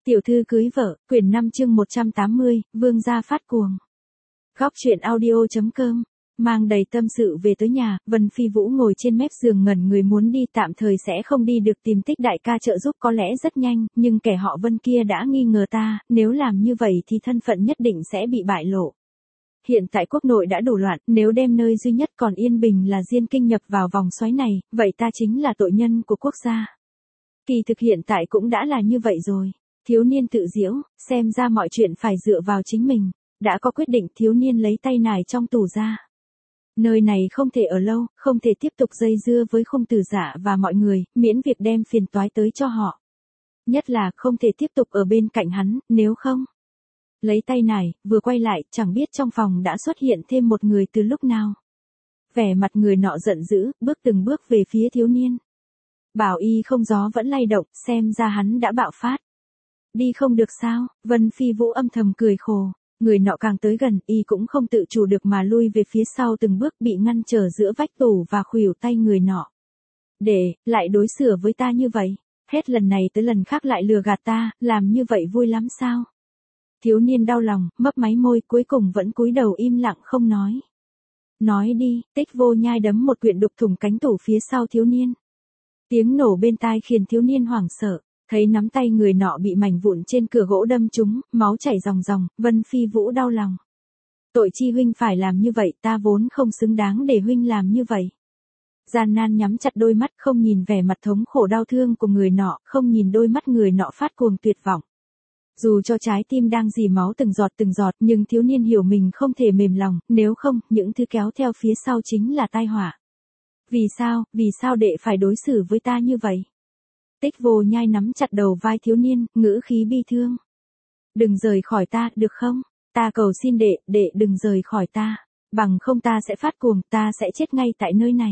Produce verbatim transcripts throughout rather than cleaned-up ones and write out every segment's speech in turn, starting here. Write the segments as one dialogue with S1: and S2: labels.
S1: Tiểu thư cưới vợ, quyển năm chương một trăm tám mươi, vương gia phát cuồng. Góc truyện audio.com, mang đầy tâm sự về tới nhà, Vân Phi Vũ ngồi trên mép giường ngẩn người muốn đi tạm thời sẽ không đi được tìm Tích đại ca trợ giúp có lẽ rất nhanh, nhưng kẻ họ Vân kia đã nghi ngờ ta, nếu làm như vậy thì thân phận nhất định sẽ bị bại lộ. Hiện tại quốc nội đã đủ loạn, nếu đem nơi duy nhất còn yên bình là Diên Kinh nhập vào vòng xoáy này, vậy ta chính là tội nhân của quốc gia. Kỳ thực hiện tại cũng đã là như vậy rồi. Thiếu niên tự giễu, xem ra mọi chuyện phải dựa vào chính mình. Đã có quyết định, thiếu niên lấy tay nải trong tủ ra. Nơi này không thể ở lâu, không thể tiếp tục dây dưa với Khung Tử Dạ và mọi người, miễn việc đem phiền toái tới cho họ. Nhất là không thể tiếp tục ở bên cạnh hắn, nếu không. Lấy tay nải, vừa quay lại, chẳng biết trong phòng đã xuất hiện thêm một người từ lúc nào. Vẻ mặt người nọ giận dữ, bước từng bước về phía thiếu niên. Bảo y không gió vẫn lay động, xem ra hắn đã bạo phát. Đi không được sao, Vân Phi Vũ âm thầm cười khổ. Người nọ càng tới gần, y cũng không tự chủ được mà lui về phía sau từng bước, bị ngăn trở giữa vách tủ và khuỷu tay người nọ. Để, lại đối xử với ta như vậy, hết lần này tới lần khác lại lừa gạt ta, làm như vậy vui lắm sao? Thiếu niên đau lòng, mấp máy môi, cuối cùng vẫn cúi đầu im lặng không nói. Nói đi, Tích Vô Nhai đấm một quyển đục thủng cánh tủ phía sau thiếu niên. Tiếng nổ bên tai khiến thiếu niên hoảng sợ. Thấy nắm tay người nọ bị mảnh vụn trên cửa gỗ đâm trúng, máu chảy ròng ròng, Vân Phi Vũ đau lòng. Tội chi huynh phải làm như vậy, ta vốn không xứng đáng để huynh làm như vậy. Gian nan nhắm chặt đôi mắt, không nhìn vẻ mặt thống khổ đau thương của người nọ, không nhìn đôi mắt người nọ phát cuồng tuyệt vọng. Dù cho trái tim đang rỉ máu từng giọt từng giọt, nhưng thiếu niên hiểu mình không thể mềm lòng, nếu không, những thứ kéo theo phía sau chính là tai họa. Vì sao, vì sao đệ phải đối xử với ta như vậy? Tích Vô Nhai nắm chặt đầu vai thiếu niên, ngữ khí bi thương. Đừng rời khỏi ta, được không? Ta cầu xin đệ, đệ đừng rời khỏi ta. Bằng không ta sẽ phát cuồng, ta sẽ chết ngay tại nơi này.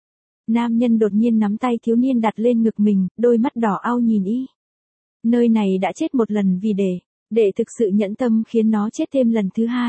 S1: Nam nhân đột nhiên nắm tay thiếu niên đặt lên ngực mình, đôi mắt đỏ au nhìn y. Nơi này đã chết một lần vì đệ, đệ thực sự nhẫn tâm khiến nó chết thêm lần thứ hai.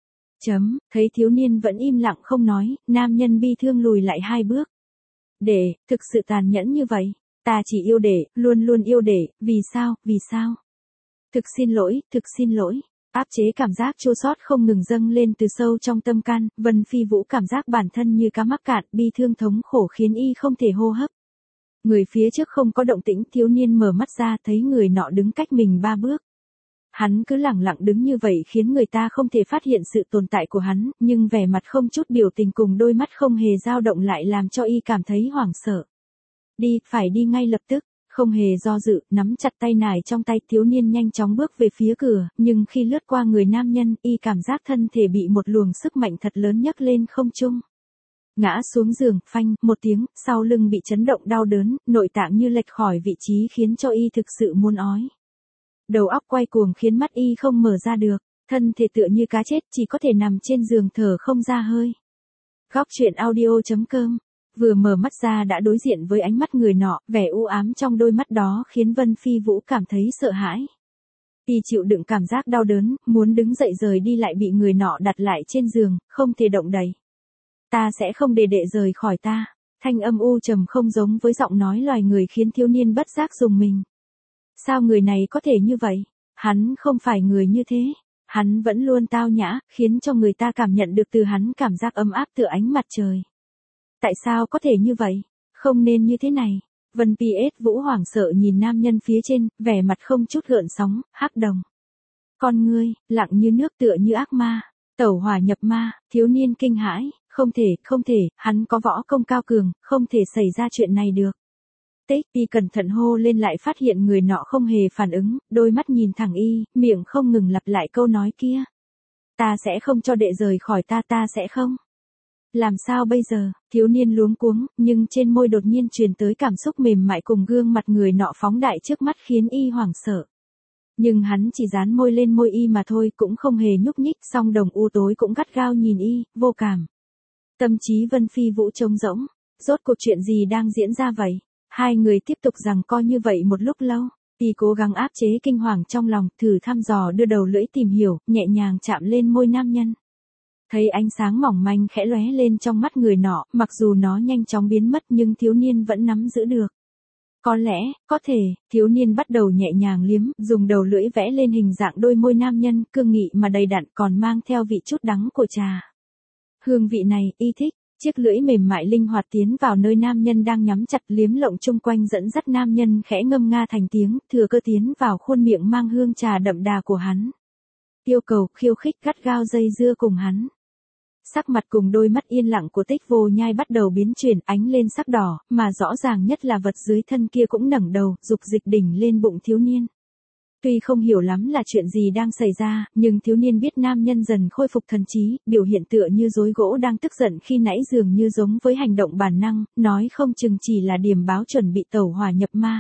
S1: Chấm, thấy thiếu niên vẫn im lặng không nói, nam nhân bi thương lùi lại hai bước. Đệ, thực sự tàn nhẫn như vậy. Ta chỉ yêu đệ, luôn luôn yêu đệ, vì sao, vì sao? Thực xin lỗi, thực xin lỗi. Áp chế cảm giác chua xót không ngừng dâng lên từ sâu trong tâm can, Vân Phi Vũ cảm giác bản thân như cá mắc cạn, bi thương thống khổ khiến y không thể hô hấp. Người phía trước không có động tĩnh, thiếu niên mở mắt ra thấy người nọ đứng cách mình ba bước. Hắn cứ lẳng lặng đứng như vậy khiến người ta không thể phát hiện sự tồn tại của hắn, nhưng vẻ mặt không chút biểu tình cùng đôi mắt không hề dao động lại làm cho y cảm thấy hoảng sợ. Đi, phải đi ngay lập tức, không hề do dự, nắm chặt tay nải trong tay thiếu niên nhanh chóng bước về phía cửa, nhưng khi lướt qua người nam nhân, y cảm giác thân thể bị một luồng sức mạnh thật lớn nhấc lên không trung. Ngã xuống giường, phanh, một tiếng, sau lưng bị chấn động đau đớn, nội tạng như lệch khỏi vị trí khiến cho y thực sự muốn ói. Đầu óc quay cuồng khiến mắt y không mở ra được, thân thể tựa như cá chết chỉ có thể nằm trên giường thở không ra hơi. Góc truyện audio.com. Vừa mở mắt ra đã đối diện với ánh mắt người nọ, vẻ u ám trong đôi mắt đó khiến Vân Phi Vũ cảm thấy sợ hãi. Y chịu đựng cảm giác đau đớn, muốn đứng dậy rời đi lại bị người nọ đặt lại trên giường, không thể động đậy. Ta sẽ không để đệ rời khỏi ta. Thanh âm u trầm không giống với giọng nói loài người khiến thiếu niên bất giác rùng mình. Sao người này có thể như vậy? Hắn không phải người như thế. Hắn vẫn luôn tao nhã, khiến cho người ta cảm nhận được từ hắn cảm giác ấm áp tựa ánh mặt trời. Tại sao có thể như vậy? Không nên như thế này. Vân Pi ết Vũ hoảng sợ nhìn nam nhân phía trên, vẻ mặt không chút gợn sóng, hắc đồng. Con ngươi, lặng như nước tựa như ác ma. Tẩu hỏa nhập ma, thiếu niên kinh hãi, không thể, không thể, hắn có võ công cao cường, không thể xảy ra chuyện này được. Tích y cẩn thận hô lên lại phát hiện người nọ không hề phản ứng, đôi mắt nhìn thẳng y, miệng không ngừng lặp lại câu nói kia. Ta sẽ không cho đệ rời khỏi ta, ta sẽ không. Làm sao bây giờ, thiếu niên luống cuống, nhưng trên môi đột nhiên truyền tới cảm xúc mềm mại cùng gương mặt người nọ phóng đại trước mắt khiến y hoảng sợ. Nhưng hắn chỉ dán môi lên môi y mà thôi, cũng không hề nhúc nhích, song đồng u tối cũng gắt gao nhìn y, vô cảm. Tâm trí Vân Phi Vũ trống rỗng, rốt cuộc chuyện gì đang diễn ra vậy? Hai người tiếp tục giằng co như vậy một lúc lâu, y cố gắng áp chế kinh hoàng trong lòng, thử thăm dò đưa đầu lưỡi tìm hiểu, nhẹ nhàng chạm lên môi nam nhân. Thấy ánh sáng mỏng manh khẽ lóe lên trong mắt người nọ, mặc dù nó nhanh chóng biến mất nhưng thiếu niên vẫn nắm giữ được. Có lẽ, có thể, thiếu niên bắt đầu nhẹ nhàng liếm, dùng đầu lưỡi vẽ lên hình dạng đôi môi nam nhân, cương nghị mà đầy đặn còn mang theo vị chút đắng của trà. Hương vị này, y thích, chiếc lưỡi mềm mại linh hoạt tiến vào nơi nam nhân đang nhắm chặt liếm lộng chung quanh dẫn dắt nam nhân khẽ ngâm nga thành tiếng, thừa cơ tiến vào khuôn miệng mang hương trà đậm đà của hắn. Yêu cầu, khiêu khích gắt gao dây dưa cùng hắn. Sắc mặt cùng đôi mắt yên lặng của Tích Vô Nhai bắt đầu biến chuyển ánh lên sắc đỏ, mà rõ ràng nhất là vật dưới thân kia cũng ngẩng đầu, dục dịch đỉnh lên bụng thiếu niên. Tuy không hiểu lắm là chuyện gì đang xảy ra, nhưng thiếu niên biết nam nhân dần khôi phục thần trí, biểu hiện tựa như rối gỗ đang tức giận khi nãy dường như giống với hành động bản năng, nói không chừng chỉ là điểm báo chuẩn bị tẩu hỏa nhập ma.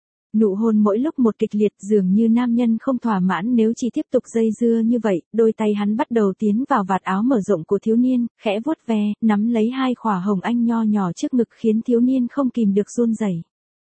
S1: Nụ hôn mỗi lúc một kịch liệt dường như nam nhân không thỏa mãn nếu chỉ tiếp tục dây dưa như vậy, đôi tay hắn bắt đầu tiến vào vạt áo mở rộng của thiếu niên, khẽ vuốt ve, nắm lấy hai khỏa hồng anh nho nhỏ trước ngực khiến thiếu niên không kìm được run rẩy.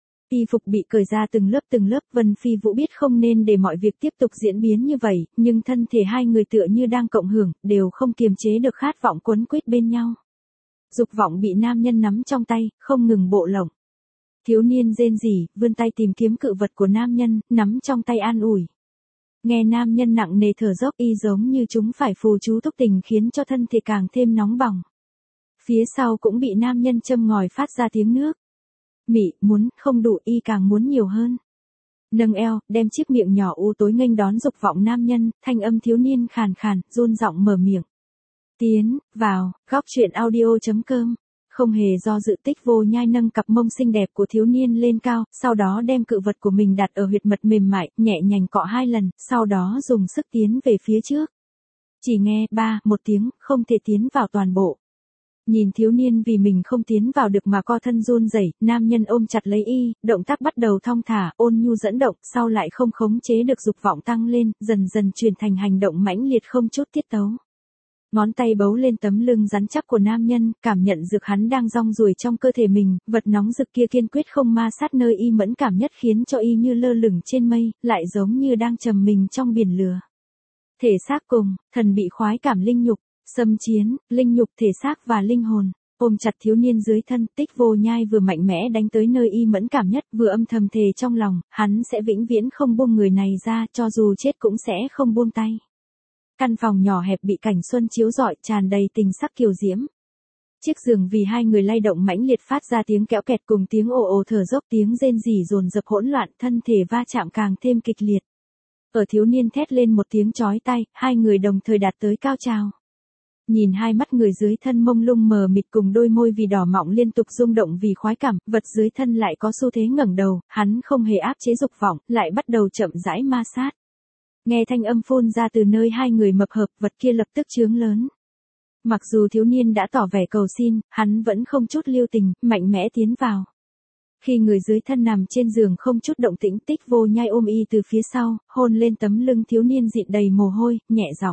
S1: Y phục bị cởi ra từng lớp từng lớp, Vân Phi Vũ biết không nên để mọi việc tiếp tục diễn biến như vậy, nhưng thân thể hai người tựa như đang cộng hưởng, đều không kiềm chế được khát vọng quấn quýt bên nhau. Dục vọng bị nam nhân nắm trong tay, không ngừng bộ lỏng. Thiếu niên rên rỉ, vươn tay tìm kiếm cự vật của nam nhân, nắm trong tay an ủi. Nghe nam nhân nặng nề thở dốc y giống như chúng phải phù chú thúc tình khiến cho thân thể càng thêm nóng bỏng. Phía sau cũng bị nam nhân châm ngòi phát ra tiếng nước. Mị, muốn, không đủ y càng muốn nhiều hơn. Nâng eo, đem chiếc miệng nhỏ u tối nghênh đón dục vọng nam nhân, thanh âm thiếu niên khàn khàn, run giọng mở miệng. Tiến, vào, góc truyện audio chấm com. Không hề do dự, Tích Vô Nhai nâng cặp mông xinh đẹp của thiếu niên lên cao, sau đó đem cự vật của mình đặt ở huyệt mật mềm mại, nhẹ nhàng cọ hai lần, sau đó dùng sức tiến về phía trước. Chỉ nghe ba, một tiếng, không thể tiến vào toàn bộ. Nhìn thiếu niên vì mình không tiến vào được mà co thân run rẩy, nam nhân ôm chặt lấy y, động tác bắt đầu thong thả, ôn nhu dẫn động, sau lại không khống chế được dục vọng tăng lên, dần dần chuyển thành hành động mãnh liệt không chút tiết tấu. Ngón tay bấu lên tấm lưng rắn chắc của nam nhân, cảm nhận dược hắn đang rong ruổi trong cơ thể mình, vật nóng rực kia kiên quyết không ma sát nơi y mẫn cảm nhất khiến cho y như lơ lửng trên mây, lại giống như đang trầm mình trong biển lửa. Thể xác cùng, thần bị khoái cảm linh nhục, xâm chiến, linh nhục thể xác và linh hồn. Ôm chặt thiếu niên dưới thân, Tích Vô Nhai vừa mạnh mẽ đánh tới nơi y mẫn cảm nhất, vừa âm thầm thề trong lòng, hắn sẽ vĩnh viễn không buông người này ra, cho dù chết cũng sẽ không buông tay. Căn phòng nhỏ hẹp bị cảnh xuân chiếu rọi, tràn đầy tình sắc kiều diễm. Chiếc giường vì hai người lay động mãnh liệt phát ra tiếng kéo kẹt cùng tiếng ồ ồ thở dốc, tiếng rên rỉ dồn dập hỗn loạn, thân thể va chạm càng thêm kịch liệt. Ở thiếu niên thét lên một tiếng chói tai, hai người đồng thời đạt tới cao trào. Nhìn hai mắt người dưới thân mông lung mờ mịt cùng đôi môi vì đỏ mọng liên tục rung động vì khoái cảm, vật dưới thân lại có xu thế ngẩng đầu, hắn không hề áp chế dục vọng, lại bắt đầu chậm rãi ma sát. Nghe thanh âm phun ra từ nơi hai người mập hợp, vật kia lập tức chướng lớn. Mặc dù thiếu niên đã tỏ vẻ cầu xin, hắn vẫn không chút lưu tình, mạnh mẽ tiến vào. Khi người dưới thân nằm trên giường không chút động tĩnh, Tích Vô Nhai ôm y từ phía sau, hôn lên tấm lưng thiếu niên dịn đầy mồ hôi, nhẹ giọng.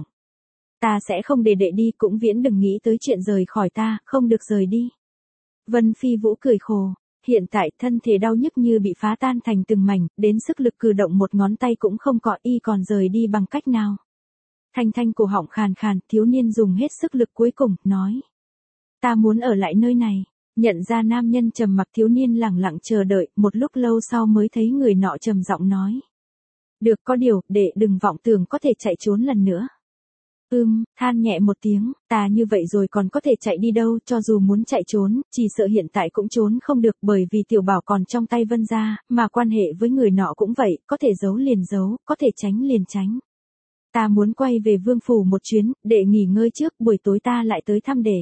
S1: Ta sẽ không để đệ đi, cũng viễn đừng nghĩ tới chuyện rời khỏi ta, không được rời đi. Vân Phi Vũ cười khổ. Hiện tại thân thể đau nhức như bị phá tan thành từng mảnh, đến sức lực cử động một ngón tay cũng không có, y còn rời đi bằng cách nào. Thanh thanh cổ họng khàn khàn, thiếu niên dùng hết sức lực cuối cùng, nói. Ta muốn ở lại nơi này. Nhận ra nam nhân trầm mặc, thiếu niên lẳng lặng chờ đợi, một lúc lâu sau mới thấy người nọ trầm giọng nói. Được, có điều, đệ đừng vọng tưởng có thể chạy trốn lần nữa. Ưm, than nhẹ một tiếng, ta như vậy rồi còn có thể chạy đi đâu, cho dù muốn chạy trốn, chỉ sợ hiện tại cũng trốn không được bởi vì tiểu bảo còn trong tay Vân gia, mà quan hệ với người nọ cũng vậy, có thể giấu liền giấu, có thể tránh liền tránh. Ta muốn quay về vương phủ một chuyến, để nghỉ ngơi trước, buổi tối ta lại tới thăm đệ.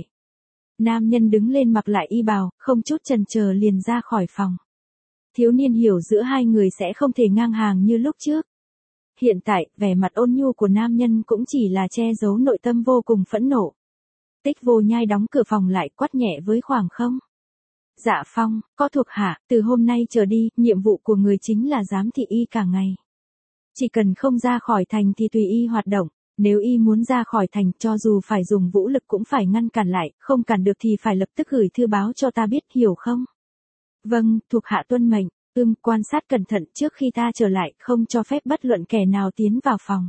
S1: Nam nhân đứng lên mặc lại y bào, không chút chần chờ liền ra khỏi phòng. Thiếu niên hiểu giữa hai người sẽ không thể ngang hàng như lúc trước. Hiện tại, vẻ mặt ôn nhu của nam nhân cũng chỉ là che giấu nội tâm vô cùng phẫn nộ. Tích Vô Nhai đóng cửa phòng lại, quát nhẹ với khoảng không. Dạ Phong, có thuộc hạ, từ hôm nay trở đi, nhiệm vụ của người chính là giám thị y cả ngày. Chỉ cần không ra khỏi thành thì tùy y hoạt động, nếu y muốn ra khỏi thành cho dù phải dùng vũ lực cũng phải ngăn cản lại, không cản được thì phải lập tức gửi thư báo cho ta biết, hiểu không? Vâng, thuộc hạ tuân mệnh. Ưm, quan sát cẩn thận trước khi ta trở lại, không cho phép bất luận kẻ nào tiến vào phòng.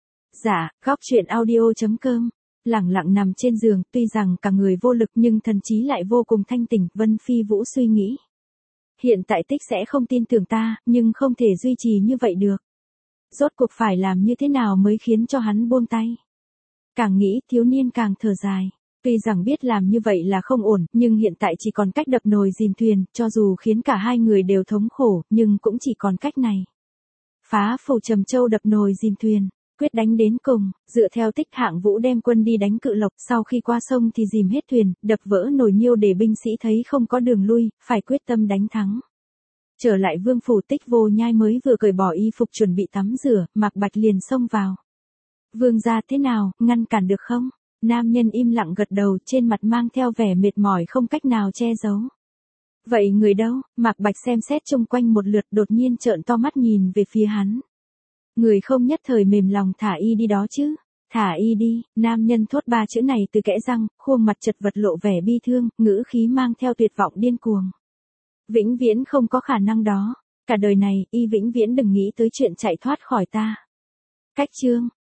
S1: Dạ, góc truyện audio chấm com. Lẳng lặng nằm trên giường, tuy rằng cả người vô lực nhưng thần trí lại vô cùng thanh tỉnh, Vân Phi Vũ suy nghĩ. Hiện tại Tích sẽ không tin tưởng ta, nhưng không thể duy trì như vậy được. Rốt cuộc phải làm như thế nào mới khiến cho hắn buông tay. Càng nghĩ, thiếu niên càng thở dài. Tuy rằng biết làm như vậy là không ổn, nhưng hiện tại chỉ còn cách đập nồi dìm thuyền, cho dù khiến cả hai người đều thống khổ, nhưng cũng chỉ còn cách này. Phá phủ Trầm Châu đập nồi dìm thuyền, quyết đánh đến cùng, dựa theo Tích Hạng Vũ đem quân đi đánh Cự Lộc, sau khi qua sông thì dìm hết thuyền, đập vỡ nồi niêu để binh sĩ thấy không có đường lui, phải quyết tâm đánh thắng. Trở lại vương phủ, Tích Vô Nhai mới vừa cởi bỏ y phục chuẩn bị tắm rửa, Mạc Bạch liền xông vào. Vương gia thế nào, ngăn cản được không? Nam nhân im lặng gật đầu, trên mặt mang theo vẻ mệt mỏi không cách nào che giấu. Vậy người đâu? Mạc Bạch xem xét chung quanh một lượt, đột nhiên trợn to mắt nhìn về phía hắn. Người không nhất thời mềm lòng thả y đi đó chứ. Thả y đi, nam nhân thốt ba chữ này từ kẽ răng, khuôn mặt chật vật lộ vẻ bi thương, ngữ khí mang theo tuyệt vọng điên cuồng. Vĩnh viễn không có khả năng đó. Cả đời này, y vĩnh viễn đừng nghĩ tới chuyện chạy thoát khỏi ta. Cách chương.